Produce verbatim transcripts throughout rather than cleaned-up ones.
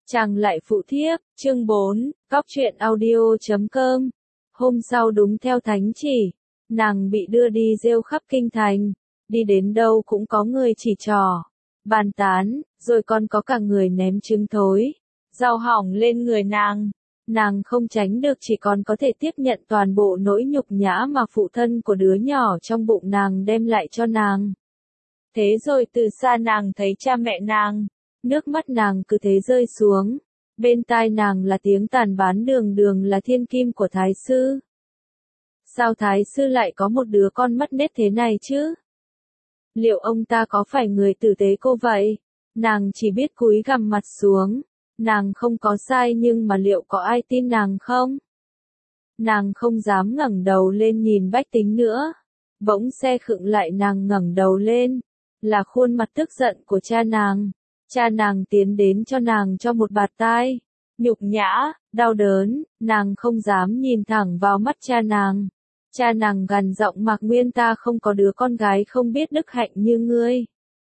Chàng lại phụ thiếp, chương bốn, cóc truyện audio chấm com. Hôm sau đúng theo thánh chỉ, nàng bị đưa đi rêu khắp kinh thành, đi đến đâu cũng có người chỉ trỏ, bàn tán, rồi còn có cả người ném trứng thối, rau hỏng lên người nàng. Nàng không tránh được chỉ còn có thể tiếp nhận toàn bộ nỗi nhục nhã mà phụ thân của đứa nhỏ trong bụng nàng đem lại cho nàng. Thế rồi từ xa nàng thấy cha mẹ nàng, nước mắt nàng cứ thế rơi xuống, bên tai nàng là tiếng tàn bán đường đường là thiên kim của thái sư. Sao thái sư lại có một đứa con mất nết thế này chứ? Liệu ông ta có phải người tử tế cô vậy? Nàng chỉ biết cúi gằm mặt xuống, nàng không có sai nhưng mà liệu có ai tin nàng không? Nàng không dám ngẩng đầu lên nhìn bách tính nữa. Bỗng xe khựng lại, nàng ngẩng đầu lên, là khuôn mặt tức giận của cha nàng. Cha nàng tiến đến cho nàng cho một bạt tai. Nhục nhã, đau đớn, nàng không dám nhìn thẳng vào mắt cha nàng. Cha nàng gằn giọng: Mạc Nguyên, ta không có đứa con gái không biết đức hạnh như ngươi.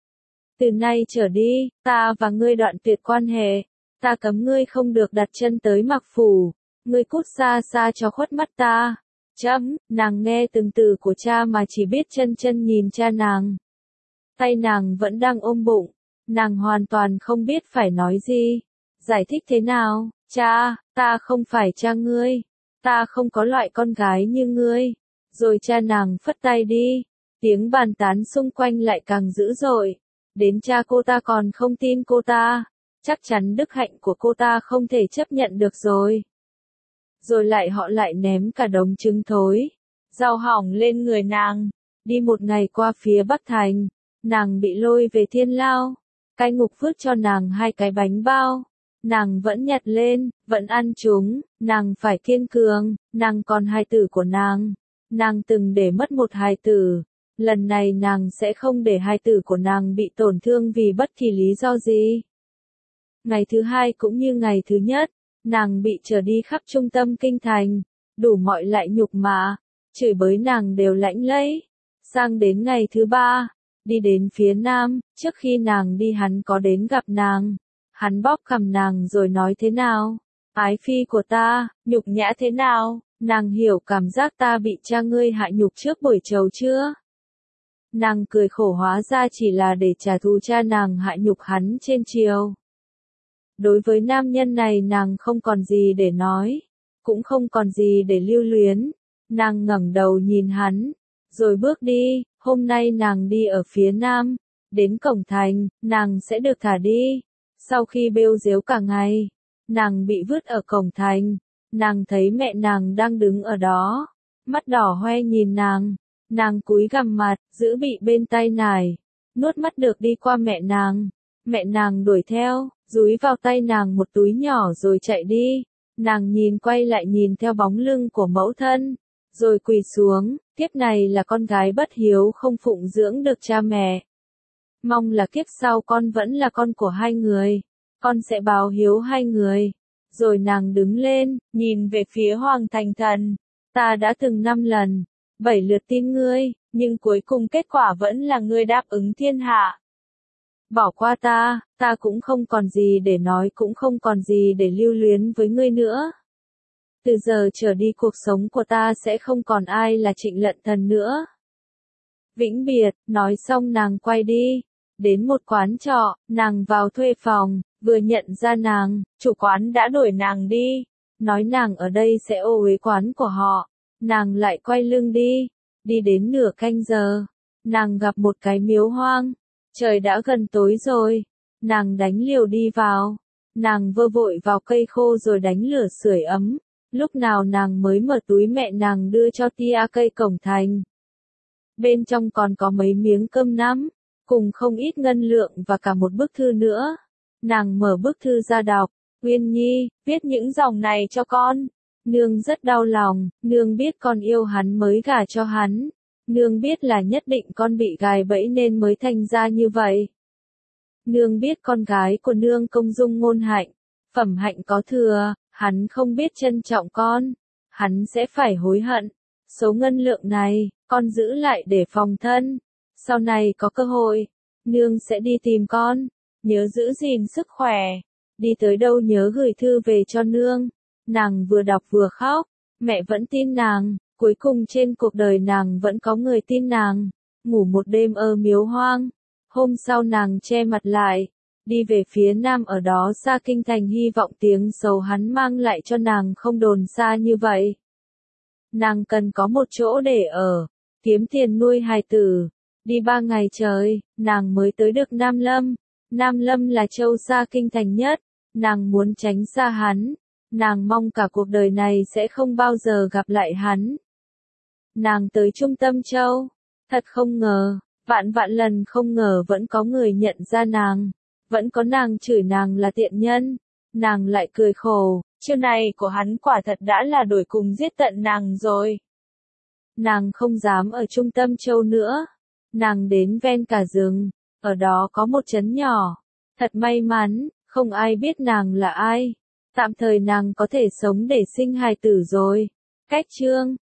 Từ nay trở đi, ta và ngươi đoạn tuyệt quan hệ. Ta cấm ngươi không được đặt chân tới Mạc Phủ. Ngươi cút xa xa cho khuất mắt ta. Chấm, nàng nghe từng từ của cha mà chỉ biết chân chân nhìn cha nàng. Tay nàng vẫn đang ôm bụng. Nàng hoàn toàn không biết phải nói gì. Giải thích thế nào? Cha, ta không phải cha ngươi. Ta không có loại con gái như ngươi. Rồi cha nàng phất tay đi. Tiếng bàn tán xung quanh lại càng dữ dội. Đến cha cô ta còn không tin cô ta. Chắc chắn đức hạnh của cô ta không thể chấp nhận được rồi. Rồi lại họ lại ném cả đống trứng thối, rau hỏng lên người nàng. Đi một ngày qua phía Bắc Thành, nàng bị lôi về Thiên Lao. Cai ngục vứt cho nàng hai cái bánh bao. Nàng vẫn nhặt lên, vẫn ăn chúng. Nàng phải kiên cường, nàng còn hài tử của nàng. Nàng từng để mất một hài tử. Lần này nàng sẽ không để hài tử của nàng bị tổn thương vì bất kỳ lý do gì. Ngày thứ hai cũng như ngày thứ nhất, nàng bị trở đi khắp trung tâm kinh thành, đủ mọi loại nhục mạ, chửi bới nàng đều lãnh lấy. Sang đến ngày thứ ba, đi đến phía nam, trước khi nàng đi hắn có đến gặp nàng. Hắn bóp cằm nàng rồi nói: thế nào? Ái phi của ta, nhục nhã thế nào? Nàng hiểu cảm giác ta bị cha ngươi hạ nhục trước buổi trầu chưa? Nàng cười khổ, hóa ra chỉ là để trả thù cha nàng hạ nhục hắn trên triều. Đối với nam nhân này nàng không còn gì để nói, cũng không còn gì để lưu luyến. Nàng ngẩng đầu nhìn hắn, rồi bước đi. Hôm nay nàng đi ở phía nam, đến cổng thành, nàng sẽ được thả đi. Sau khi bêu dếu cả ngày, nàng bị vứt ở cổng thành. Nàng thấy mẹ nàng đang đứng ở đó, mắt đỏ hoe nhìn nàng. Nàng cúi gằm mặt, giữ bị bên tay nải, nuốt mắt được đi qua mẹ nàng. Mẹ nàng đuổi theo, dúi vào tay nàng một túi nhỏ rồi chạy đi. Nàng nhìn quay lại nhìn theo bóng lưng của mẫu thân, rồi quỳ xuống. Kiếp này là con gái bất hiếu không phụng dưỡng được cha mẹ. Mong là kiếp sau con vẫn là con của hai người. Con sẽ báo hiếu hai người. Rồi nàng đứng lên, nhìn về phía Hoàng Thành Thần. Ta đã từng năm lần, bảy lượt tin ngươi, nhưng cuối cùng kết quả vẫn là ngươi đáp ứng thiên hạ. Bỏ qua ta, ta cũng không còn gì để nói, cũng không còn gì để lưu luyến với ngươi nữa. Từ giờ trở đi cuộc sống của ta sẽ không còn ai là Trịnh Lận Thần nữa. Vĩnh biệt. Nói xong nàng quay đi. Đến một quán trọ, nàng vào thuê phòng, vừa nhận ra nàng, chủ quán đã đuổi nàng đi. Nói nàng ở đây sẽ ô uế quán của họ. Nàng lại quay lưng đi. Đi đến nửa canh giờ, nàng gặp một cái miếu hoang. Trời đã gần tối rồi. Nàng đánh liều đi vào. Nàng vơ vội vào cây khô rồi đánh lửa sưởi ấm. Lúc nào nàng mới mở túi mẹ nàng đưa cho tia cây cổng thành. Bên trong còn có mấy miếng cơm nắm, cùng không ít ngân lượng và cả một bức thư nữa. Nàng mở bức thư ra đọc. Uyên Nhi, viết những dòng này cho con. Nương rất đau lòng, nương biết con yêu hắn mới gả cho hắn. Nương biết là nhất định con bị gài bẫy nên mới thành ra như vậy. Nương biết con gái của nương công dung ngôn hạnh, phẩm hạnh có thừa, hắn không biết trân trọng con. Hắn sẽ phải hối hận. Số ngân lượng này, con giữ lại để phòng thân. Sau này có cơ hội, nương sẽ đi tìm con. Nhớ giữ gìn sức khỏe. đi tới đâu nhớ gửi thư về cho nương. Nàng vừa đọc vừa khóc, mẹ vẫn tin nàng, cuối cùng trên cuộc đời nàng vẫn có người tin nàng. Ngủ một đêm ở miếu hoang, hôm sau nàng che mặt lại, đi về phía nam ở đó xa kinh thành, hy vọng tiếng sầu hắn mang lại cho nàng không đồn xa như vậy. Nàng cần có một chỗ để ở, kiếm tiền nuôi hài tử. Đi ba ngày trời, nàng mới tới được Nam Lâm. Nam Lâm là châu xa kinh thành nhất, nàng muốn tránh xa hắn. Nàng mong cả cuộc đời này sẽ không bao giờ gặp lại hắn. Nàng tới trung tâm châu, thật không ngờ, vạn vạn lần không ngờ vẫn có người nhận ra nàng. Vẫn có nàng chửi nàng là tiện nhân, nàng lại cười khổ, chiêu này của hắn quả thật đã là đổi cùng giết tận nàng rồi. Nàng không dám ở trung tâm châu nữa, nàng đến ven cả rừng, ở đó có một trấn nhỏ. Thật may mắn, không ai biết nàng là ai. Tạm thời nàng có thể sống để sinh hài tử rồi. Cách chương